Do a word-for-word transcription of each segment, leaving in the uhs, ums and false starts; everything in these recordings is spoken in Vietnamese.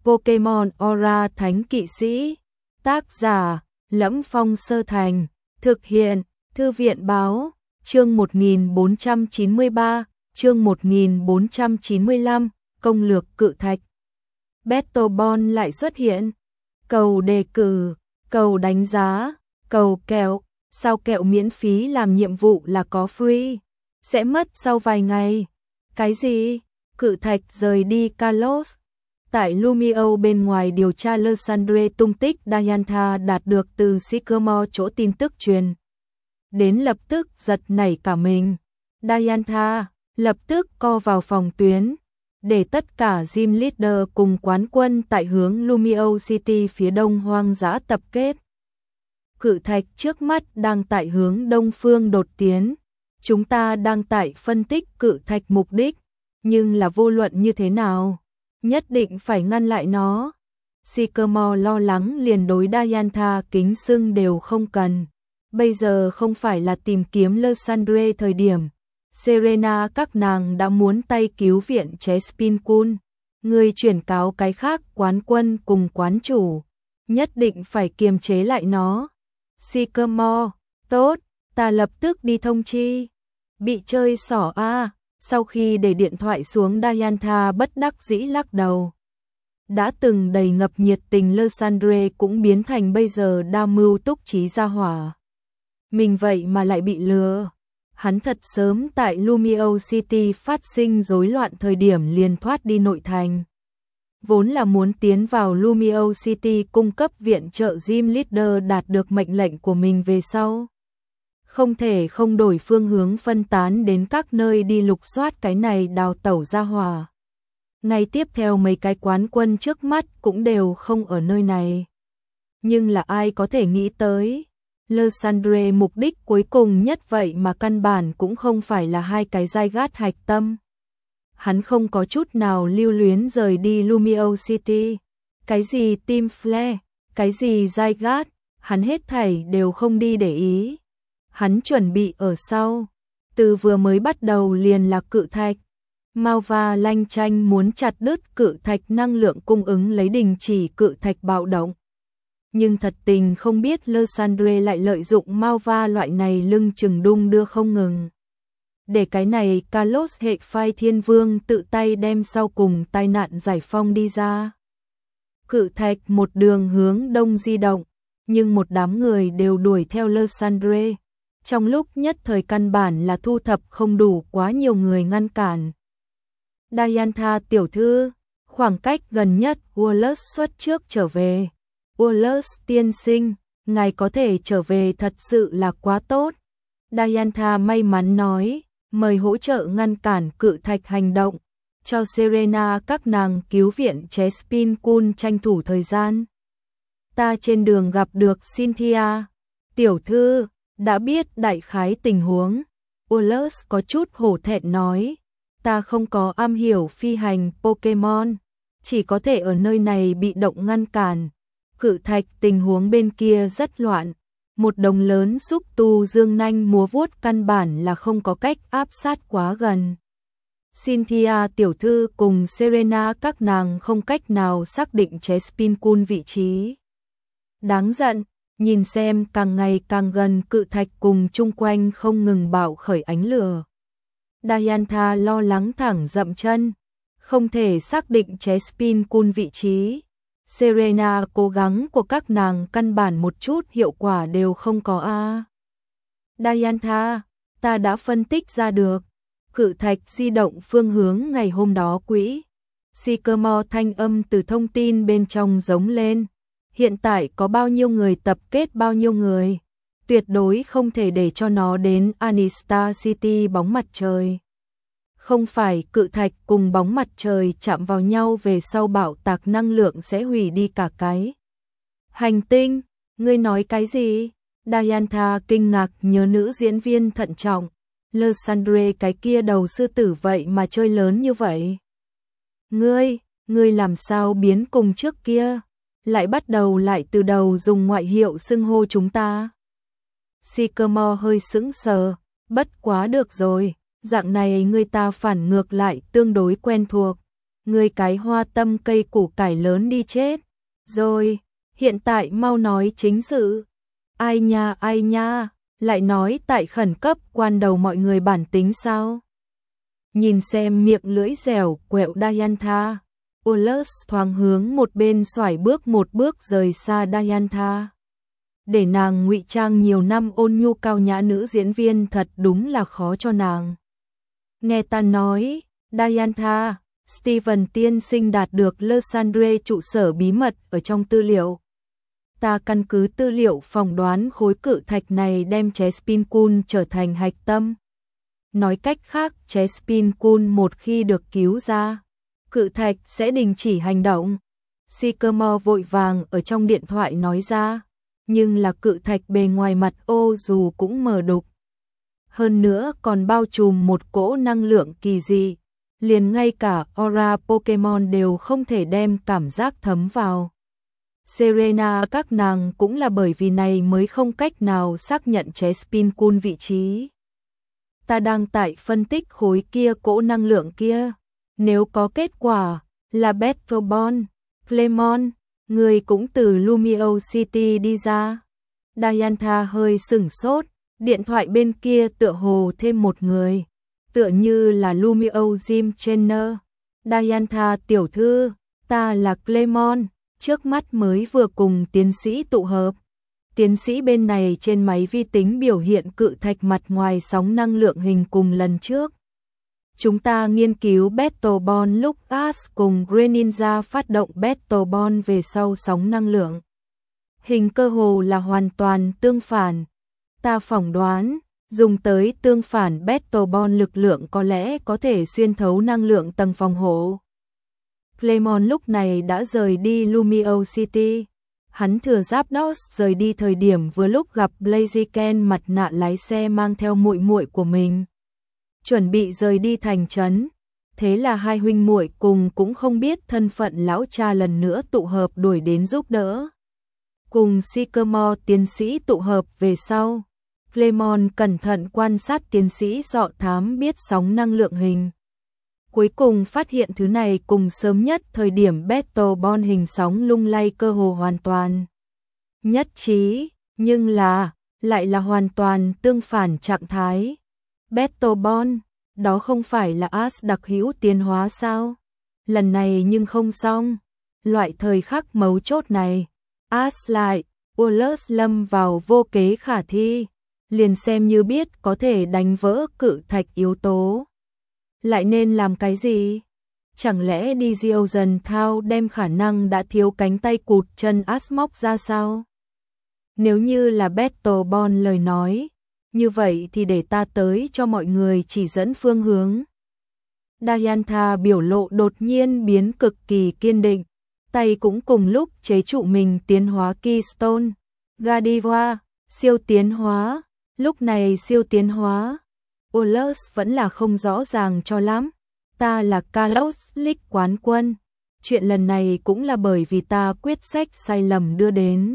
Pokemon Aura Thánh Kỵ Sĩ. Tác giả: Lẫm Phong Sơ Thành. Thực hiện: Thư viện báo. Chương một nghìn bốn trăm chín mươi ba, chương một nghìn bốn trăm chín mươi lăm, công lược cự thạch. Battle Bond lại xuất hiện. Cầu đề cử, cầu đánh giá, cầu kẹo, sao kẹo miễn phí làm nhiệm vụ là có free, sẽ mất sau vài ngày. Cái gì? Cự thạch rời đi Kalos. Tại Lumio bên ngoài điều tra Lysandre tung tích Diantha đạt được từ Sycamore chỗ tin tức truyền đến lập tức giật nảy cả mình. Diantha lập tức co vào phòng tuyến, để tất cả gym leader cùng quán quân tại hướng Lumio City phía đông hoang dã tập kết. Cự thạch trước mắt đang tại hướng đông phương đột tiến. Chúng ta đang tại phân tích cự thạch mục đích, nhưng là vô luận như thế nào, nhất định phải ngăn lại nó. Sycamore lo lắng liền đối Diantha kính xưng đều không cần. Bây giờ không phải là tìm kiếm Lysandre thời điểm. Serena các nàng đã muốn tay cứu viện Chespin-Kun. Người chuyển cáo cái khác quán quân cùng quán chủ, nhất định phải kiềm chế lại nó. Sycamore, tốt, ta lập tức đi thông chi. Bị chơi xỏ a. Sau khi để điện thoại xuống, Diantha bất đắc dĩ lắc đầu. Đã từng đầy ngập nhiệt tình Lysandre cũng biến thành bây giờ đa mưu túc trí ra hỏa. Mình vậy mà lại bị lừa. Hắn thật sớm tại Lumio City phát sinh rối loạn thời điểm liền thoát đi nội thành. Vốn là muốn tiến vào Lumio City cung cấp viện trợ gym leader đạt được mệnh lệnh của mình về sau. Không thể không đổi phương hướng phân tán đến các nơi đi lục soát cái này đào tẩu ra hỏa. Ngay tiếp theo mấy cái quán quân trước mắt cũng đều không ở nơi này. Nhưng là ai có thể nghĩ tới, Lysandre mục đích cuối cùng nhất vậy mà căn bản cũng không phải là hai cái giai gát hạch tâm. Hắn không có chút nào lưu luyến rời đi Lumio City. Cái gì Team Flare, cái gì giai gát, hắn hết thảy đều không đi để ý. Hắn chuẩn bị ở sau. Từ vừa mới bắt đầu liền là cự thạch. Malva lanh chanh muốn chặt đứt cự thạch năng lượng cung ứng lấy đình chỉ cự thạch bạo động. Nhưng thật tình không biết Lysandre lại lợi dụng Malva loại này lưng chừng đung đưa không ngừng. Để cái này Kalos hệ phai thiên vương tự tay đem sau cùng tai nạn giải phong đi ra. Cự thạch một đường hướng đông di động, nhưng một đám người đều đuổi theo Lysandre. Trong lúc nhất thời căn bản là thu thập không đủ quá nhiều người ngăn cản. Diantha tiểu thư, khoảng cách gần nhất Wallace xuất trước trở về. Wallace tiên sinh, ngài có thể trở về thật sự là quá tốt. Diantha may mắn nói, mời hỗ trợ ngăn cản cự thạch hành động, cho Serena các nàng cứu viện Chespin-Kun tranh thủ thời gian. Ta trên đường gặp được Cynthia, tiểu thư, đã biết đại khái tình huống. Wallace có chút hổ thẹn nói, ta không có am hiểu phi hành Pokemon, chỉ có thể ở nơi này bị động ngăn cản. Cự thạch tình huống bên kia rất loạn, một đồng lớn xúc tu dương nanh múa vuốt căn bản là không có cách áp sát quá gần. Cynthia tiểu thư cùng Serena các nàng không cách nào xác định Chespin-Kun vị trí. Đáng giận, nhìn xem càng ngày càng gần cự thạch cùng chung quanh không ngừng bạo khởi ánh lửa. Diantha lo lắng thẳng dậm chân, không thể xác định Chespin-Kun vị trí. Serena cố gắng của các nàng căn bản một chút hiệu quả đều không có a. Diantha, ta đã phân tích ra được, cự thạch di động phương hướng ngày hôm đó quỹ. Sycamore thanh âm từ thông tin bên trong giống lên. Hiện tại có bao nhiêu người tập kết bao nhiêu người, tuyệt đối không thể để cho nó đến Anistar City bóng mặt trời. Không phải cự thạch cùng bóng mặt trời chạm vào nhau về sau bạo tạc năng lượng sẽ hủy đi cả cái hành tinh. Ngươi nói cái gì? Diantha kinh ngạc nhớ nữ diễn viên thận trọng. Lysandre cái kia đầu sư tử vậy mà chơi lớn như vậy. Ngươi, ngươi làm sao biến cùng trước kia, lại bắt đầu lại từ đầu dùng ngoại hiệu xưng hô chúng ta. Sycamore hơi sững sờ, bất quá được rồi, dạng này người ta phản ngược lại tương đối quen thuộc. Ngươi cái hoa tâm cây củ cải lớn đi chết. Rồi, hiện tại mau nói chính sự. Ai nha ai nha, lại nói tại khẩn cấp quan đầu mọi người bản tính sao? Nhìn xem miệng lưỡi dẻo quẹo Diantha, Ollus thoáng hướng một bên xoải bước một bước rời xa Diantha. Để nàng ngụy trang nhiều năm ôn nhu cao nhã nữ diễn viên thật đúng là khó cho nàng. Nghe ta nói, Diantha, Steven tiên sinh đạt được Lysandre trụ sở bí mật ở trong tư liệu. Ta căn cứ tư liệu phỏng đoán khối cự thạch này đem Chespin Kun trở thành hạch tâm. Nói cách khác, Chespin Kun một khi được cứu ra, cự thạch sẽ đình chỉ hành động. Sycamore vội vàng ở trong điện thoại nói ra, nhưng là cự thạch bề ngoài mặt ô dù cũng mờ đục. Hơn nữa còn bao trùm một cỗ năng lượng kỳ dị, liền ngay cả aura Pokemon đều không thể đem cảm giác thấm vào. Serena các nàng cũng là bởi vì này mới không cách nào xác nhận Chespin Kun vị trí. Ta đang tại phân tích khối kia cỗ năng lượng kia. Nếu có kết quả là Petrobon, Clemon, người cũng từ Lumio City đi ra. Diantha hơi sửng sốt, điện thoại bên kia tựa hồ thêm một người, tựa như là Lumio Jim Chenner. Diantha tiểu thư, ta là Clemon, trước mắt mới vừa cùng tiến sĩ tụ hợp. Tiến sĩ bên này trên máy vi tính biểu hiện cự thạch mặt ngoài sóng năng lượng hình cùng lần trước. Chúng ta nghiên cứu Bettobon lúc Ash cùng Greninja phát động Bettobon về sau sóng năng lượng. Hình cơ hồ là hoàn toàn tương phản. Ta phỏng đoán, dùng tới tương phản Bettobon lực lượng có lẽ có thể xuyên thấu năng lượng tầng phòng hộ. Clemon lúc này đã rời đi Lumio City. Hắn thừa Zapdos rời đi thời điểm vừa lúc gặp Blaziken mặt nạ lái xe mang theo muội muội của mình. Chuẩn bị rời đi thành trấn. Thế là hai huynh muội cùng cũng không biết thân phận lão cha lần nữa tụ hợp đuổi đến giúp đỡ. Cùng Sycamore tiến sĩ tụ hợp về sau. Clemon cẩn thận quan sát tiến sĩ dọ thám biết sóng năng lượng hình. Cuối cùng phát hiện thứ này cùng sớm nhất thời điểm Bettobon hình sóng lung lay cơ hồ hoàn toàn nhất trí, nhưng là lại là hoàn toàn tương phản trạng thái. Bettobon, đó không phải là Ash đặc hữu tiến hóa sao? Lần này nhưng không xong. Loại thời khắc mấu chốt này, Ash lại, Ollus lâm vào vô kế khả thi, liền xem như biết có thể đánh vỡ cự thạch yếu tố. Lại nên làm cái gì? Chẳng lẽ đi Diocen Thao đem khả năng đã thiếu cánh tay cụt chân Ash móc ra sao? Nếu như là Bettobon lời nói, như vậy thì để ta tới cho mọi người chỉ dẫn phương hướng. Diantha biểu lộ đột nhiên biến cực kỳ kiên định, tay cũng cùng lúc chế trụ mình tiến hóa Keystone. Godiva, siêu tiến hóa, lúc này siêu tiến hóa. Ollus vẫn là không rõ ràng cho lắm. Ta là Kalos League quán quân. Chuyện lần này cũng là bởi vì ta quyết sách sai lầm đưa đến.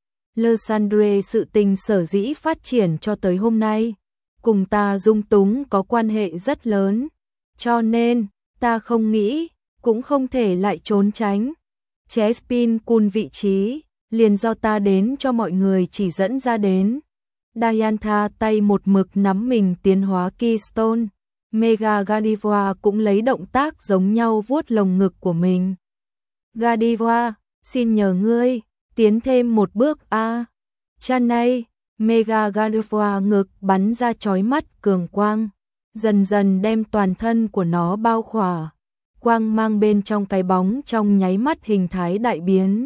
Lysandre sự tình sở dĩ phát triển cho tới hôm nay, cùng ta dung túng có quan hệ rất lớn. Cho nên, ta không nghĩ, cũng không thể lại trốn tránh. Chespin Kun vị trí, liền do ta đến cho mọi người chỉ dẫn ra đến. Diantha tay một mực nắm mình tiến hóa Keystone. Mega Godiva cũng lấy động tác giống nhau vuốt lồng ngực của mình. Godiva, xin nhờ ngươi, tiến thêm một bước a. À. Chanay, Mega Godiva ngực bắn ra chói mắt cường quang, dần dần đem toàn thân của nó bao khỏa. Quang mang bên trong cái bóng trong nháy mắt hình thái đại biến.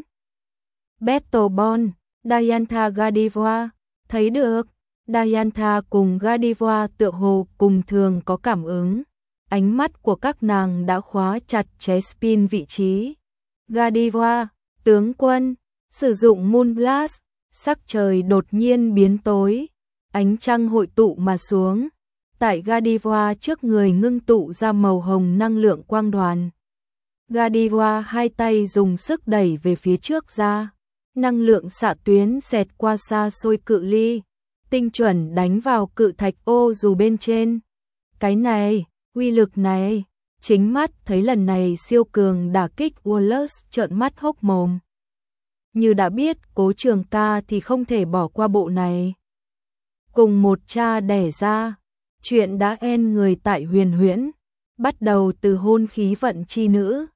Bettobon, Diantha Godiva, thấy được. Diantha cùng Godiva tựa hồ cùng thường có cảm ứng. Ánh mắt của các nàng đã khóa chặt Chespin vị trí. Godiva, tướng quân, sử dụng Moonblast, sắc trời đột nhiên biến tối. Ánh trăng hội tụ mà xuống. Tại Godiva trước người ngưng tụ ra màu hồng năng lượng quang đoàn. Godiva hai tay dùng sức đẩy về phía trước ra. Năng lượng xạ tuyến xẹt qua xa xôi cự ly. Tinh chuẩn đánh vào cự thạch ô dù bên trên. Cái này, uy lực này, chính mắt thấy lần này siêu cường đả kích Wallace trợn mắt hốc mồm. Như đã biết Cố Trường Ca thì không thể bỏ qua bộ này. Cùng một cha đẻ ra, chuyện đã en người tại Huyền Huyễn, bắt đầu từ hôn khí vận chi nữ,